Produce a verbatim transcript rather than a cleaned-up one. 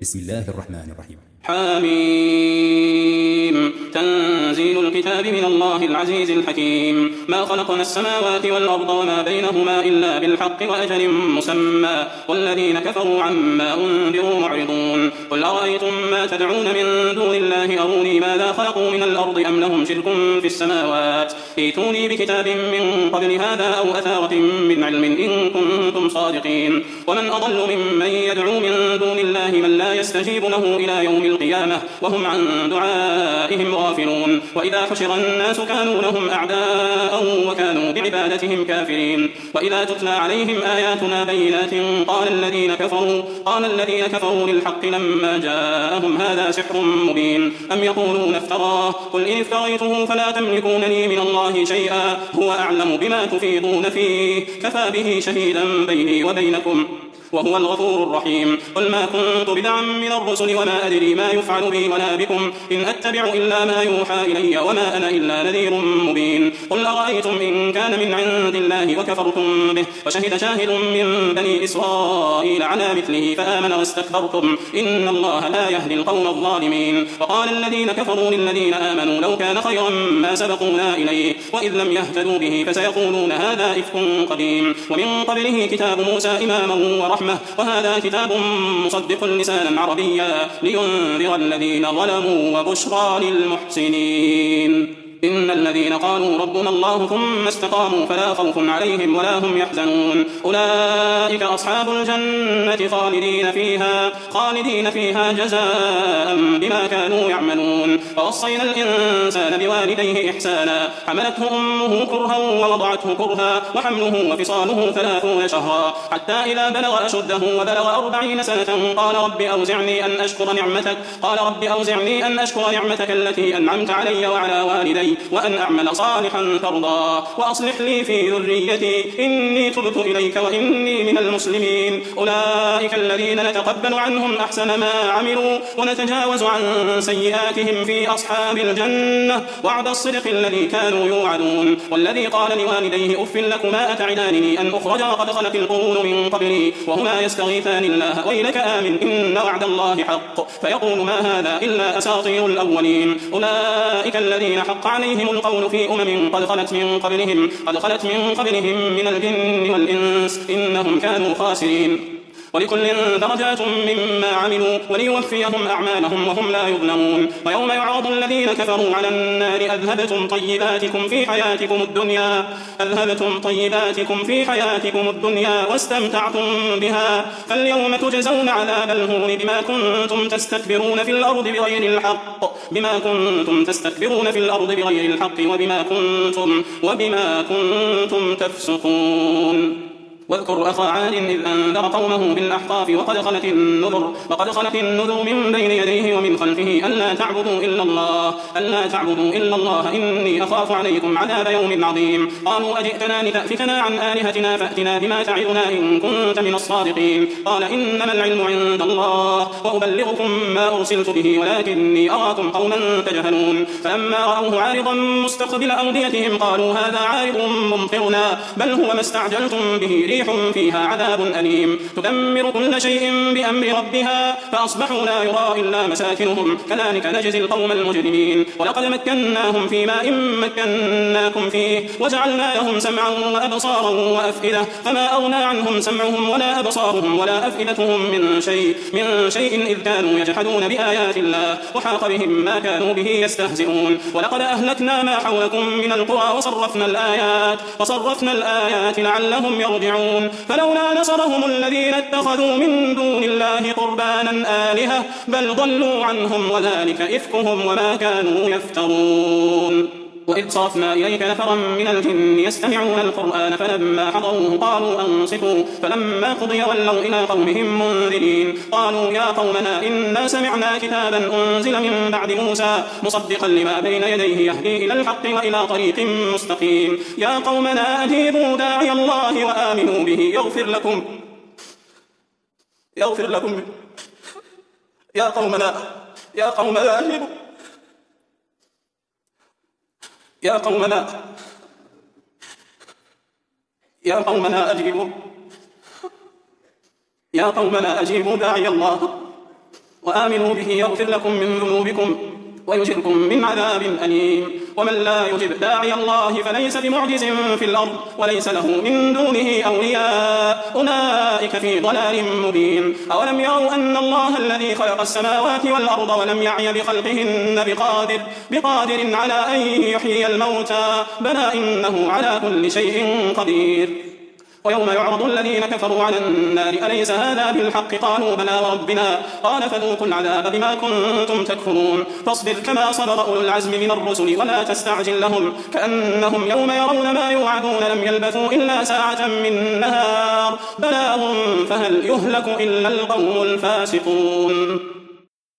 بسم الله الرحمن الرحيم. حميم. تنزيل الكتاب من الله العزيز الحكيم. ما خلقنا السماوات والأرض وما بينهما إلا بالحق وأجل مسمى والذين كفروا عما أنذروا معرضون. قل أرأيتم ما تدعون من دون الله أروني ماذا خلقوا من الأرض أم لهم شرك في السماوات ائتوني بكتاب من قبل هذا أو أثارة من علم إن كنتم صادقين. ومن أضل ممن يدعو من دون الله من لا يستجيب له إلى يوم القيامة وهم عن دعائهم غافلون. وإذا حشر الناس كانوا لهم أعداء وكانوا بعبادتهم كافرين. وإذا تتلى عليهم آياتنا بينات قال الذين كفروا قال الذين كفروا للحق لما جاءهم هذا سحر مبين أم يقولون افتراه قل إن افتريته فلا تملكون لي من الله شيئا هو أعلم بما تفيضون فيه كفى به شهيدا بيني وبينكم وهو الغفور الرحيم. قل ما كنت بدعا من الرسل وما أدري ما يفعل بي ولا بكم إن أتبع إلا ما يوحى إلي وما أنا إلا نذير مبين. قل أرأيتم إن كان من عند الله وكفرتم به وشهد شاهد من بني إسرائيل على مثله فآمن واستكبرتم إن الله لا يهدي القوم الظالمين. وقال الذين كفروا للذين آمنوا لو كان خيرا ما سبقونا إليه وإذ لم يهتدوا به فسيقولون هذا إفك قديم. ومن قبله كتاب موسى إماما ورحمة وهذا كتاب مصدق لسانا عربيا لينذر الذين ظلموا وبشرى للمحسنين. إن الذين قالوا ربنا الله ثم استقاموا فلا خوف عليهم ولا هم يحزنون أولئك أصحاب الجنة خالدين فيها خالدين فيها جزاء بما كانوا يعملون. ووصينا الإنسان بوالديه إحسانا حملته أمه كرها ووضعته كرها وحمله وفصاله ثلاثون شهرا حتى إذا بلغ أشده وبلغ أربعين سنة قال رب أوزعني أن أشكر نعمتك قال رب أوزعني أن أشكر نعمتك التي أنعمت علي وعلى والدي وأن أعمل صالحا ترضى وأصلح لي في ذريتي إني تبت إليك وإني من المسلمين. أولئك الذين نتقبل عنهم أحسن ما عملوا ونتجاوز عن سيئاتهم في أصحاب الجنة وعد الصدق الذي كانوا يوعدون. والذي قال لوالديه أف لكما أتعدانني أن أخرج وقد خلت القرون من قبلي وهما يستغيثان الله ويلك آمن إن وعد الله حق فيقول ما هذا إلا أساطير الأولين. أولئك الذين حق عليهم القول في أمم قد خلت من قبلهم قد خلت من قبلهم من الجن والإنس إنهم كانوا خاسرين. ولكل درجات مما عملوا وليوفيهم أعمالهم وهم لا يظلمون. ويوم يعرض الذين كفروا على النار أذهبتم طيباتكم في حياتكم الدنيا أذهبتم طيباتكم في حياتكم الدنيا واستمتعتم بها فاليوم تجزون عذاب الهون بما كنتم تستكبرون في الأرض بغير الحق بما كنتم تستكبرون في الأرض بغير الحق وبما كنتم وبما كنتم تفسقون. واذكر أخا عاد إذ أنذر قومه بالأحقاف وقد خلت النذر وقد خلت النذر من بين يديه ومن خلفه ألا تعبدوا إلا الله ألا تعبدوا إلا الله إني أخاف عليكم عذاب يوم عظيم. قالوا أجئتنا لتأفكنا عن آلهتنا فأتنا بما تعدنا إن كنت من الصادقين. قال إنما العلم عند الله وأبلغكم ما أرسلت به ولكني أراكم قوما تجهلون. فلما رأوه عارضا مستقبل أوديتهم قالوا هذا عارض ممطرنا بل هو ما استعجلتم به ريح فيها عذاب أليم تدمر كل شيء بأمر ربها فأصبحوا لا يرى إلا مساكنهم كذلك نجزي القوم المجرمين. ولقد مكناهم في ماء مكناكم فيه وجعلنا لهم سمعا وأبصارا وأفئدة فما أغنى عنهم سمعهم ولا أبصارهم ولا أفئدتهم من شيء من شيء إذ كانوا يجحدون بآيات الله وحاق بهم ما كانوا به يستهزئون. ولقد أهلكنا ما حولكم من القرى وصرفنا الآيات وصرفنا الآيات لعلهم يرجعون. فلولا نصرهم الذين اتخذوا من دون الله قربانا آلهة بل ضلوا عنهم وذلك إفكهم وما كانوا يفترون. وإذ صرفنا إليك نفرا من الجن يستمعون القرآن فلما حضروه قالوا أنصتوا فلما قضي ولوا إلى قومهم منذرين. قالوا يا قومنا إنا سمعنا كتابا أنزل من بعد موسى مصدقا لما بين يديه يهدي إلى الحق وإلى طريق مستقيم. يا قومنا أجيبوا داعي الله وآمنوا به يغفر لكم يغفر لكم يا قومنا يا قومنا أجيبوا يا قومنا يا قومنا أجيبوا يا قومنا أجيبوا داعي الله وآمنوا به يغفر لكم من ذنوبكم ويجركم من عذاب أليم. ومن لا يجب داعي الله فليس بمعجز في الأرض وليس له من دونه أولياء أولئك في ضلال مبين. أولم يروا أن الله الذي خلق السماوات والأرض ولم يعي بخلقهن بقادر, بقادر على أن يحيي الموتى بلى إنه على كل شيء قدير. ويوم يعرض الذين كفروا على النار أليس هذا بالحق قالوا بلى وربنا قال فذوقوا العذاب بما كنتم تكفرون. فاصبر كما صبر أولو العزم من الرسل ولا تستعجل لهم كأنهم يوم يرون ما يوعدون لم يلبثوا إلا ساعة من نهار بلاغ فهل يهلك إلا القوم الفاسقون.